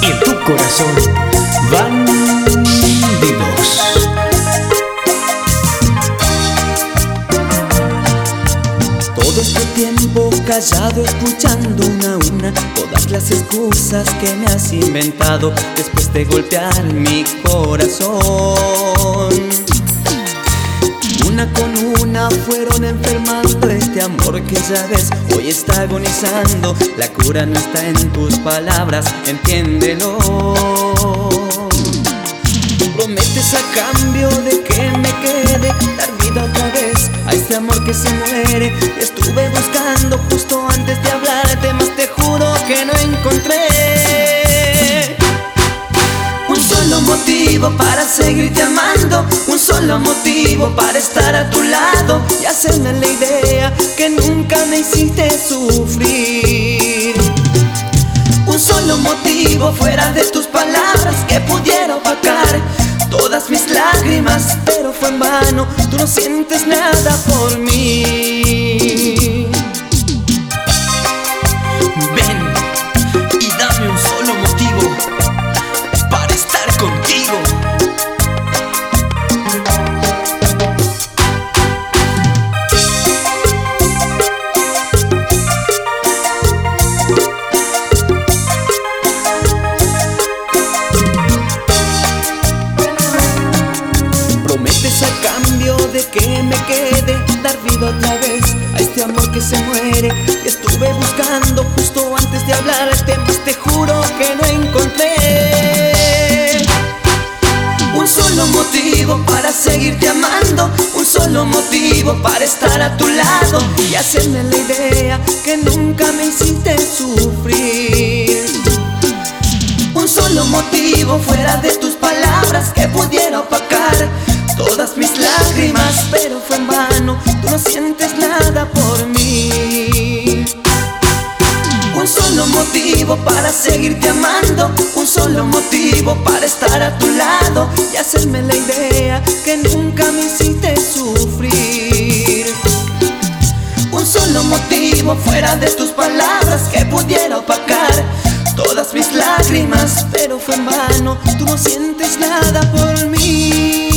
y en tu corazón, Bandidos. Todo este tiempo callado, escuchando una a una todas las excusas que me has inventado después de golpear mi corazón. Una con una fueron enfermando este amor que ya ves hoy está agonizando. La cura no está en tus palabras, entiéndelo. Prometes a cambio de que me quede dar vida otra vez a este amor que se muere. Estuve buscando justo antes de hablarte, mas te juro que no encontré un solo motivo para seguirte amando, un solo motivo para estar a tu lado y hacerme la idea que nunca me hiciste sufrir. Un solo motivo fuera de tus palabras que pudiera opacar todas mis lágrimas, pero fue en vano, tú no sientes nada por mí. Ven y dame un solo motivo para estar contigo. Prometes a cambio de que me quede dar vida otra vez a este amor que se muere. Y estuve buscando justo antes de hablarte, mas te juro que no encontré un solo motivo para seguirte amando, un solo motivo para estar a tu lado y hacerme la idea que nunca me hiciste sufrir. Un solo motivo fuera de tus palabras que pudiera opacar todas mis lágrimas, pero fue en vano, tú no sientes nada por mí. Un solo motivo para seguirte amando, un solo motivo para estar a tu lado y hacerme la idea que nunca me hiciste sufrir. Un solo motivo fuera de tus palabras que pudiera opacar todas mis lágrimas, pero fue en vano, tú no sientes nada por mí.